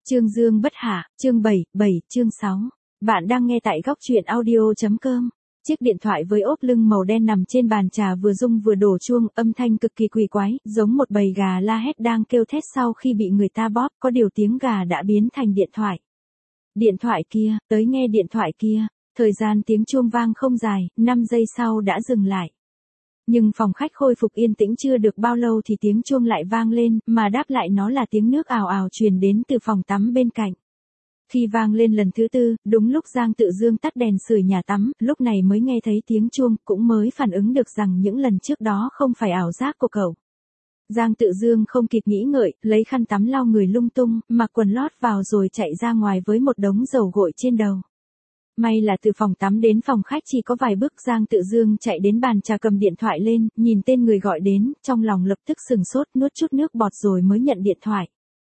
Chương Dương bất hạ, chương 7, chương 6. Bạn đang nghe tại góc truyện audio.com. Chiếc điện thoại với ốp lưng màu đen nằm trên bàn trà vừa rung vừa đổ chuông, âm thanh cực kỳ quỷ quái, giống một bầy gà la hét đang kêu thét sau khi bị người ta bóp, có điều tiếng gà đã biến thành điện thoại. Điện thoại kia, tới nghe điện thoại kia. Thời gian tiếng chuông vang không dài, 5 giây sau đã dừng lại. Nhưng phòng khách khôi phục yên tĩnh chưa được bao lâu thì tiếng chuông lại vang lên, mà đáp lại nó là tiếng nước ào ào truyền đến từ phòng tắm bên cạnh. Khi vang lên lần thứ tư, đúng lúc Giang Tự Dương tắt đèn sưởi nhà tắm, lúc này mới nghe thấy tiếng chuông, cũng mới phản ứng được rằng những lần trước đó không phải ảo giác của cậu. Giang Tự Dương không kịp nghĩ ngợi, lấy khăn tắm lau người lung tung, mặc quần lót vào rồi chạy ra ngoài với một đống dầu gội trên đầu. May là từ phòng tắm đến phòng khách chỉ có vài bước. Giang Tự Dương chạy đến bàn trà cầm điện thoại lên, nhìn tên người gọi đến, trong lòng lập tức sừng sốt, nuốt chút nước bọt rồi mới nhận điện thoại.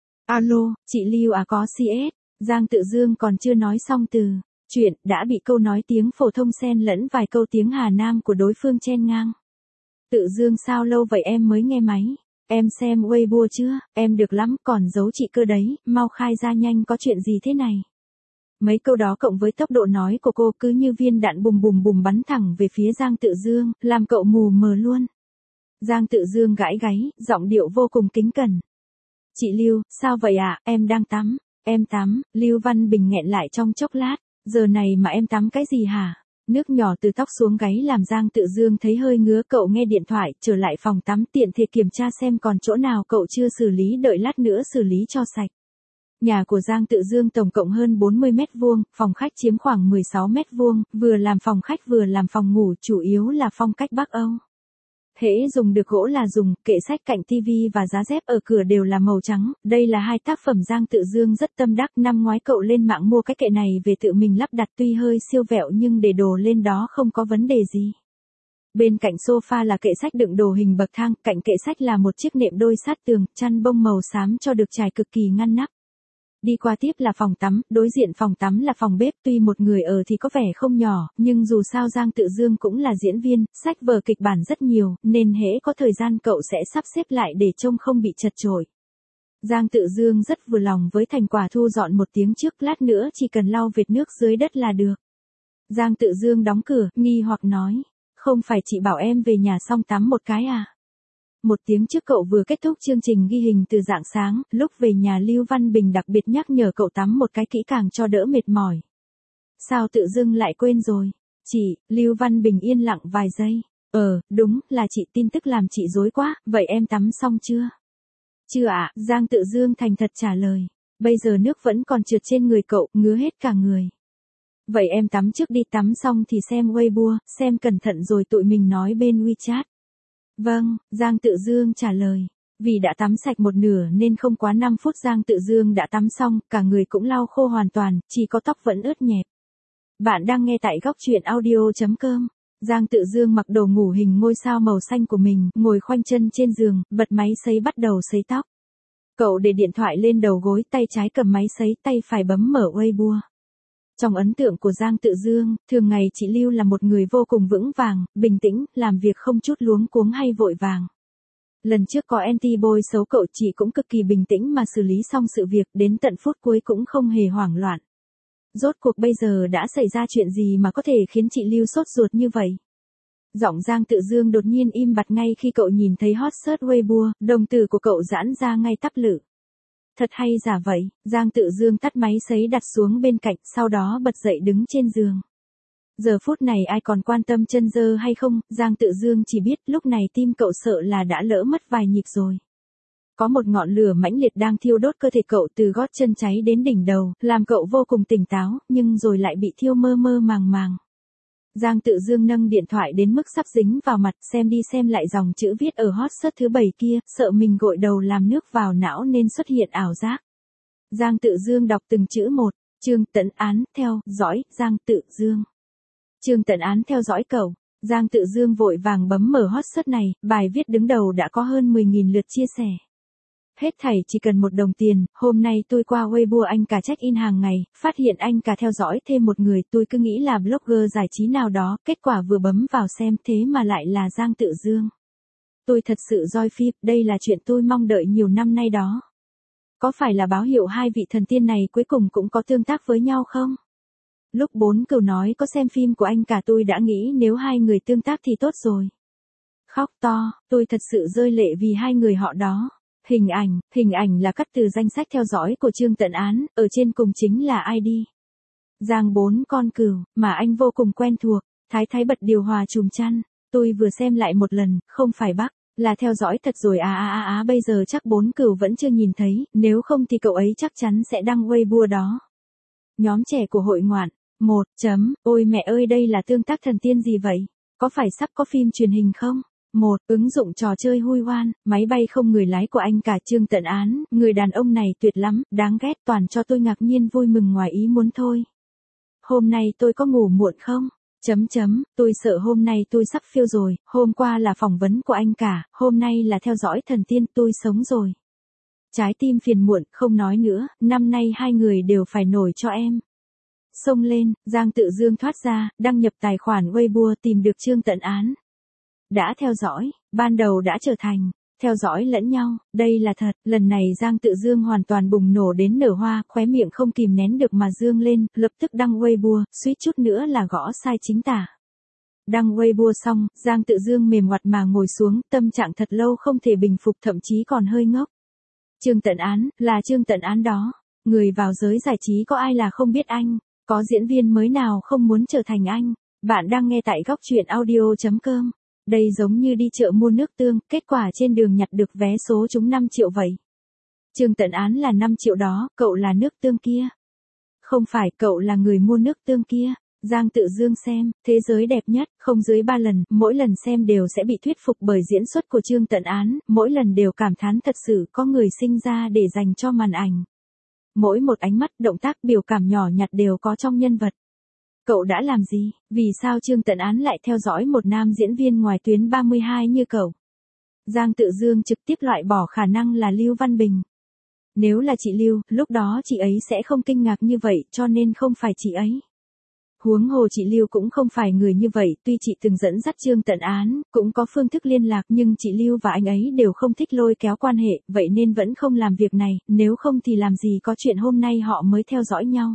Alo, chị Lưu à, có CS. Giang Tự Dương còn chưa nói xong từ chuyện, đã bị câu nói tiếng phổ thông xen lẫn vài câu tiếng Hà Nam của đối phương chen ngang. Tự Dương sao lâu vậy em mới nghe máy? Em xem Weibo chưa? Em được lắm, còn giấu chị cơ đấy, mau khai ra nhanh, có chuyện gì thế này? Mấy câu đó cộng với tốc độ nói của cô cứ như viên đạn bùm bùm bùm bắn thẳng về phía Giang Tự Dương, làm cậu mù mờ luôn. Giang Tự Dương gãi gáy, giọng điệu vô cùng kính cẩn. Chị Lưu, sao vậy ạ? Em đang tắm. Em tắm. Lưu Văn Bình nghẹn lại trong chốc lát. Giờ này mà em tắm cái gì hả? Nước nhỏ từ tóc xuống gáy làm Giang Tự Dương thấy hơi ngứa. Cậu nghe điện thoại, trở lại phòng tắm tiện thể kiểm tra xem còn chỗ nào cậu chưa xử lý, đợi lát nữa xử lý cho sạch. Nhà của Giang Tự Dương tổng cộng hơn 40 mét vuông, phòng khách chiếm khoảng 16 mét vuông, vừa làm phòng khách vừa làm phòng ngủ, chủ yếu là phong cách Bắc Âu. Hễ dùng được gỗ là dùng, kệ sách cạnh tivi và giá dép ở cửa đều là màu trắng, đây là hai tác phẩm Giang Tự Dương rất tâm đắc. Năm ngoái cậu lên mạng mua cái kệ này về tự mình lắp đặt, tuy hơi siêu vẹo nhưng để đồ lên đó không có vấn đề gì. Bên cạnh sofa là kệ sách đựng đồ hình bậc thang, cạnh kệ sách là một chiếc nệm đôi sát tường, chăn bông màu xám cho được trải cực kỳ ngăn nắp. Đi qua tiếp là phòng tắm, đối diện phòng tắm là phòng bếp, tuy một người ở thì có vẻ không nhỏ, nhưng dù sao Giang Tự Dương cũng là diễn viên, sách vở kịch bản rất nhiều, nên hễ có thời gian cậu sẽ sắp xếp lại để trông không bị chật chội. Giang Tự Dương rất vừa lòng với thành quả thu dọn một tiếng trước, lát nữa chỉ cần lau vệt nước dưới đất là được. Giang Tự Dương đóng cửa, nghi hoặc nói, không phải chị bảo em về nhà xong tắm một cái à? Một tiếng trước cậu vừa kết thúc chương trình ghi hình từ rạng sáng, lúc về nhà Lưu Văn Bình đặc biệt nhắc nhở cậu tắm một cái kỹ càng cho đỡ mệt mỏi. Sao tự dưng lại quên rồi? Chị, Lưu Văn Bình yên lặng vài giây. Đúng, là chị, tin tức làm chị rối quá, vậy em tắm xong chưa? Chưa ạ, Giang Tự Dương thành thật trả lời. Bây giờ nước vẫn còn trượt trên người cậu, ngứa hết cả người. Vậy em tắm trước đi, tắm xong thì xem Weibo, xem cẩn thận rồi tụi mình nói bên WeChat. Vâng, Giang Tự Dương trả lời. Vì đã tắm sạch một nửa nên không quá 5 phút Giang Tự Dương đã tắm xong, cả người cũng lau khô hoàn toàn, chỉ có tóc vẫn ướt nhẹp. Bạn đang nghe tại góc truyện audio.com. Giang Tự Dương mặc đồ ngủ hình ngôi sao màu xanh của mình, ngồi khoanh chân trên giường, bật máy sấy bắt đầu sấy tóc. Cậu để điện thoại lên đầu gối, tay trái cầm máy sấy, tay phải bấm mở Weibo. Trong ấn tượng của Giang Tự Dương, thường ngày chị Lưu là một người vô cùng vững vàng, bình tĩnh, làm việc không chút luống cuống hay vội vàng. Lần trước có anti-boy xấu cậu, chị cũng cực kỳ bình tĩnh mà xử lý xong sự việc, đến tận phút cuối cũng không hề hoảng loạn. Rốt cuộc bây giờ đã xảy ra chuyện gì mà có thể khiến chị Lưu sốt ruột như vậy? Giọng Giang Tự Dương đột nhiên im bặt ngay khi cậu nhìn thấy hot search Weibo, đồng tử của cậu giãn ra ngay tắp lự. Thật hay giả vậy, Giang Tự Dương tắt máy sấy đặt xuống bên cạnh, sau đó bật dậy đứng trên giường. Giờ phút này ai còn quan tâm chân dơ hay không, Giang Tự Dương chỉ biết lúc này tim cậu sợ là đã lỡ mất vài nhịp rồi. Có một ngọn lửa mãnh liệt đang thiêu đốt cơ thể cậu từ gót chân cháy đến đỉnh đầu, làm cậu vô cùng tỉnh táo, nhưng rồi lại bị thiêu mơ mơ màng màng. Giang Tự Dương nâng điện thoại đến mức sắp dính vào mặt, xem đi xem lại dòng chữ viết ở hot search thứ 7 kia, sợ mình gội đầu làm nước vào não nên xuất hiện ảo giác. Giang Tự Dương đọc từng chữ một, Trương Tấn Án, theo dõi, Giang Tự Dương. Trương Tấn Án theo dõi cậu. Giang Tự Dương vội vàng bấm mở hot search này, bài viết đứng đầu đã có hơn 10.000 lượt chia sẻ. Hết thảy chỉ cần 1 đồng tiền, hôm nay tôi qua Weibo anh cả check in hàng ngày, phát hiện anh cả theo dõi thêm một người, tôi cứ nghĩ là blogger giải trí nào đó, kết quả vừa bấm vào xem thế mà lại là Giang Tự Dương. Tôi thật sự joy phip, đây là chuyện tôi mong đợi nhiều năm nay đó. Có phải là báo hiệu hai vị thần tiên này cuối cùng cũng có tương tác với nhau không? Lúc Bốn Cừu nói có xem phim của anh cả tôi đã nghĩ nếu hai người tương tác thì tốt rồi. Khóc to, tôi thật sự rơi lệ vì hai người họ đó. Hình ảnh là cắt từ danh sách theo dõi của Trương Tận Án, ở trên cùng chính là ID. Giang Bốn con cừu, mà anh vô cùng quen thuộc, Thái Thái bật điều hòa chùm chăn, tôi vừa xem lại một lần, không phải bác, là theo dõi thật rồi bây giờ chắc Bốn Cừu vẫn chưa nhìn thấy, nếu không thì cậu ấy chắc chắn sẽ đăng Weibo đó. Nhóm trẻ của hội ngoạn, ôi mẹ ơi đây là tương tác thần tiên gì vậy? Có phải sắp có phim truyền hình không? Ứng dụng trò chơi Hui Hoan, máy bay không người lái của anh cả Trương Tận Án, người đàn ông này tuyệt lắm, đáng ghét toàn cho tôi ngạc nhiên vui mừng ngoài ý muốn thôi. Hôm nay tôi có ngủ muộn không? Tôi sợ hôm nay tôi sắp phiêu rồi, hôm qua là phỏng vấn của anh cả, hôm nay là theo dõi thần tiên, tôi sống rồi. Trái tim phiền muộn, không nói nữa, năm nay hai người đều phải nổi cho em. Xông lên, Giang Tự Dương thoát ra, đăng nhập tài khoản Weibo tìm được Trương Tận Án. Đã theo dõi, ban đầu đã trở thành, theo dõi lẫn nhau, đây là thật, lần này Giang Tự Dương hoàn toàn bùng nổ đến nở hoa, khóe miệng không kìm nén được mà dương lên, lập tức đăng Weibo, suýt chút nữa là gõ sai chính tả. Đăng Weibo xong, Giang Tự Dương mềm ngoặt mà ngồi xuống, tâm trạng thật lâu không thể bình phục thậm chí còn hơi ngốc. Trương Tận Án, là Trương Tận Án đó, người vào giới giải trí có ai là không biết anh, có diễn viên mới nào không muốn trở thành anh. Bạn đang nghe tại góc truyện audio.com. Đây giống như đi chợ mua nước tương, kết quả trên đường nhặt được vé số trúng 5 triệu vậy. Trương Tận Án là 5 triệu đó, cậu là nước tương kia. Không phải, cậu là người mua nước tương kia. Giang Tự Dương xem, thế giới đẹp nhất, không dưới 3 lần, mỗi lần xem đều sẽ bị thuyết phục bởi diễn xuất của Trương Tận Án, mỗi lần đều cảm thán thật sự có người sinh ra để dành cho màn ảnh. Mỗi một ánh mắt, động tác, biểu cảm nhỏ nhặt đều có trong nhân vật. Cậu đã làm gì? Vì sao Trương Tận Án lại theo dõi một nam diễn viên ngoài tuyến 32 như cậu? Giang Tự Dương trực tiếp loại bỏ khả năng là Lưu Văn Bình. Nếu là chị Lưu, lúc đó chị ấy sẽ không kinh ngạc như vậy, cho nên không phải chị ấy. Huống hồ chị Lưu cũng không phải người như vậy, tuy chị từng dẫn dắt Trương Tận Án, cũng có phương thức liên lạc nhưng chị Lưu và anh ấy đều không thích lôi kéo quan hệ, vậy nên vẫn không làm việc này, nếu không thì làm gì có chuyện hôm nay họ mới theo dõi nhau.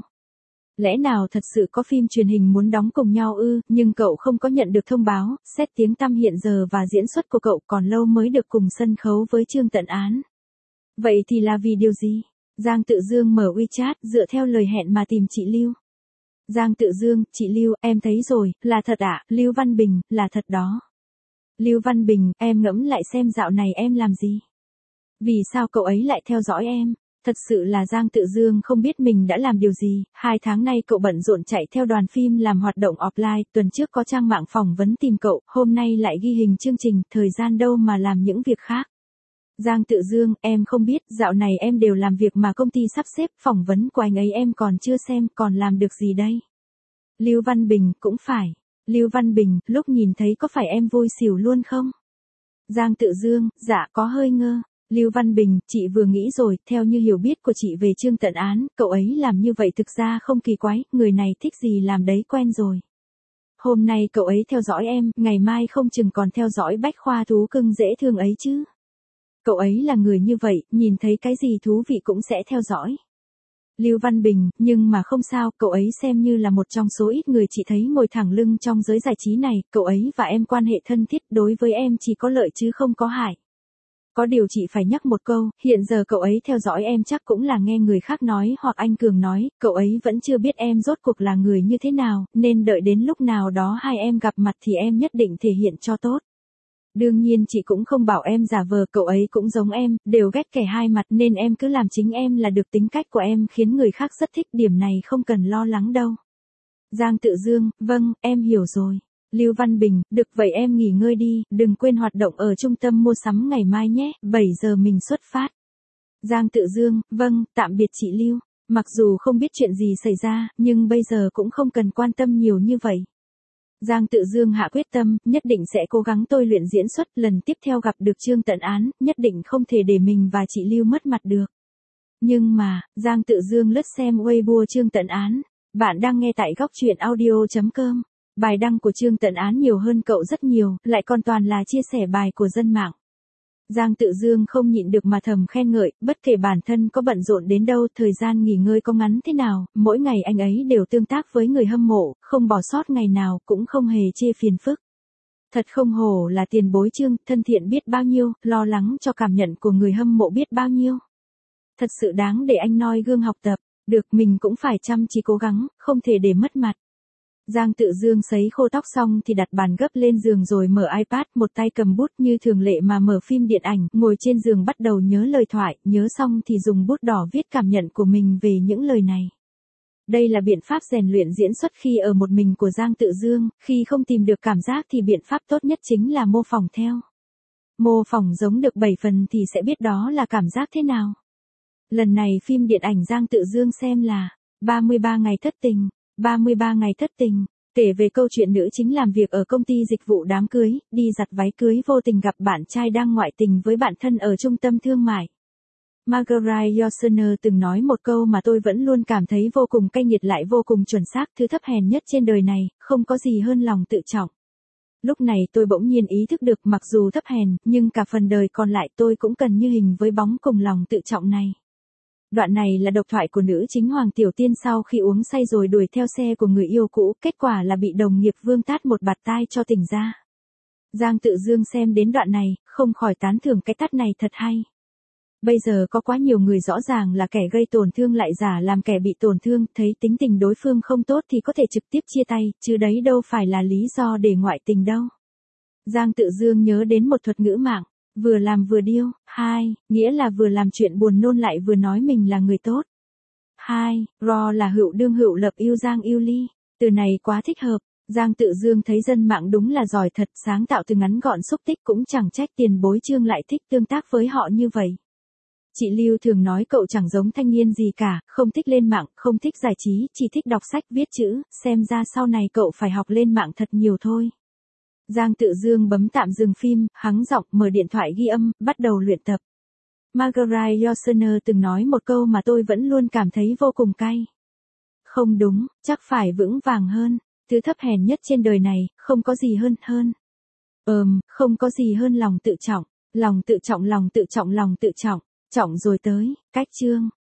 Lẽ nào thật sự có phim truyền hình muốn đóng cùng nhau ư, nhưng cậu không có nhận được thông báo, xét tiếng tăm hiện giờ và diễn xuất của cậu còn lâu mới được cùng sân khấu với Trương Tận Án. Vậy thì là vì điều gì? Giang Tự Dương mở WeChat, dựa theo lời hẹn mà tìm chị Lưu. Giang Tự Dương, chị Lưu, em thấy rồi, là thật ạ, Lưu Văn Bình, là thật đó. Lưu Văn Bình, em ngẫm lại xem dạo này em làm gì? Vì sao cậu ấy lại theo dõi em? Thật sự là Giang Tự Dương không biết mình đã làm điều gì, 2 tháng nay cậu bận rộn chạy theo đoàn phim làm hoạt động offline, tuần trước có trang mạng phỏng vấn tìm cậu, hôm nay lại ghi hình chương trình, thời gian đâu mà làm những việc khác. Giang Tự Dương, em không biết, dạo này em đều làm việc mà công ty sắp xếp, phỏng vấn của anh ấy em còn chưa xem, còn làm được gì đây? Lưu Văn Bình, cũng phải. Lưu Văn Bình, lúc nhìn thấy có phải em vui xỉu luôn không? Giang Tự Dương, dạ có hơi ngơ. Lưu Văn Bình, chị vừa nghĩ rồi, theo như hiểu biết của chị về Trương Tận Án, cậu ấy làm như vậy thực ra không kỳ quái, người này thích gì làm đấy quen rồi. Hôm nay cậu ấy theo dõi em, ngày mai không chừng còn theo dõi bách khoa thú cưng dễ thương ấy chứ. Cậu ấy là người như vậy, nhìn thấy cái gì thú vị cũng sẽ theo dõi. Lưu Văn Bình, nhưng mà không sao, cậu ấy xem như là một trong số ít người chị thấy ngồi thẳng lưng trong giới giải trí này, cậu ấy và em quan hệ thân thiết, đối với em chỉ có lợi chứ không có hại. Có điều chị phải nhắc một câu, hiện giờ cậu ấy theo dõi em chắc cũng là nghe người khác nói hoặc anh Cường nói, cậu ấy vẫn chưa biết em rốt cuộc là người như thế nào, nên đợi đến lúc nào đó hai em gặp mặt thì em nhất định thể hiện cho tốt. Đương nhiên chị cũng không bảo em giả vờ, cậu ấy cũng giống em, đều ghét kẻ hai mặt nên em cứ làm chính em là được, tính cách của em khiến người khác rất thích, điểm này không cần lo lắng đâu. Giang Tự Dương, vâng, em hiểu rồi. Lưu Văn Bình, được vậy em nghỉ ngơi đi, đừng quên hoạt động ở trung tâm mua sắm ngày mai nhé, 7 giờ mình xuất phát. Giang Tự Dương, vâng, tạm biệt chị Lưu. Mặc dù không biết chuyện gì xảy ra, nhưng bây giờ cũng không cần quan tâm nhiều như vậy. Giang Tự Dương hạ quyết tâm, nhất định sẽ cố gắng tôi luyện diễn xuất, lần tiếp theo gặp được Trương Tận Án, nhất định không thể để mình và chị Lưu mất mặt được. Nhưng mà, Giang Tự Dương lướt xem Weibo Trương Tận Án. Bạn đang nghe tại góc truyện audio.com. Bài đăng của Trương Tận Án nhiều hơn cậu rất nhiều, lại còn toàn là chia sẻ bài của dân mạng. Giang Tự Dương không nhịn được mà thầm khen ngợi, bất kể bản thân có bận rộn đến đâu, thời gian nghỉ ngơi có ngắn thế nào, mỗi ngày anh ấy đều tương tác với người hâm mộ, không bỏ sót ngày nào, cũng không hề chê phiền phức. Thật không hổ là tiền bối Trương, thân thiện biết bao nhiêu, lo lắng cho cảm nhận của người hâm mộ biết bao nhiêu. Thật sự đáng để anh noi gương học tập, được mình cũng phải chăm chỉ cố gắng, không thể để mất mặt. Giang Tự Dương sấy khô tóc xong thì đặt bàn gấp lên giường rồi mở iPad, một tay cầm bút như thường lệ mà mở phim điện ảnh, ngồi trên giường bắt đầu nhớ lời thoại, nhớ xong thì dùng bút đỏ viết cảm nhận của mình về những lời này. Đây là biện pháp rèn luyện diễn xuất khi ở một mình của Giang Tự Dương, khi không tìm được cảm giác thì biện pháp tốt nhất chính là mô phỏng theo. Mô phỏng giống được 7 phần thì sẽ biết đó là cảm giác thế nào. Lần này phim điện ảnh Giang Tự Dương xem là 33 ngày thất tình. 33 ngày thất tình, kể về câu chuyện nữ chính làm việc ở công ty dịch vụ đám cưới, đi giặt váy cưới vô tình gặp bạn trai đang ngoại tình với bạn thân ở trung tâm thương mại. Margaret Yourcenar từng nói một câu mà tôi vẫn luôn cảm thấy vô cùng cay nghiệt lại vô cùng chuẩn xác, thứ thấp hèn nhất trên đời này, không có gì hơn lòng tự trọng. Lúc này tôi bỗng nhiên ý thức được mặc dù thấp hèn, nhưng cả phần đời còn lại tôi cũng cần như hình với bóng cùng lòng tự trọng này. Đoạn này là độc thoại của nữ chính Hoàng Tiểu Tiên sau khi uống say rồi đuổi theo xe của người yêu cũ, kết quả là bị đồng nghiệp Vương tát một bạt tai cho tỉnh ra. Giang Tự Dương xem đến đoạn này, không khỏi tán thưởng cái tát này thật hay. Bây giờ có quá nhiều người rõ ràng là kẻ gây tổn thương lại giả làm kẻ bị tổn thương, thấy tính tình đối phương không tốt thì có thể trực tiếp chia tay, chứ đấy đâu phải là lý do để ngoại tình đâu. Giang Tự Dương nhớ đến một thuật ngữ mạng. Vừa làm vừa điêu, 2, nghĩa là vừa làm chuyện buồn nôn lại vừa nói mình là người tốt. 2, ro là hữu đương hữu lập yêu Giang yêu ly. Từ này quá thích hợp, Giang Tự Dương thấy dân mạng đúng là giỏi thật, sáng tạo từ ngắn gọn xúc tích cũng chẳng trách tiền bối Trương lại thích tương tác với họ như vậy. Chị Lưu thường nói cậu chẳng giống thanh niên gì cả, không thích lên mạng, không thích giải trí, chỉ thích đọc sách viết chữ, xem ra sau này cậu phải học lên mạng thật nhiều thôi. Giang Tự Dương bấm tạm dừng phim, hắng giọng, mở điện thoại ghi âm, bắt đầu luyện tập. Margaret Yourcenar từng nói một câu mà tôi vẫn luôn cảm thấy vô cùng cay. Không đúng, chắc phải vững vàng hơn, thứ thấp hèn nhất trên đời này, không có gì hơn. Không có gì hơn lòng tự trọng, lòng tự trọng, trọng rồi tới, cách Trương.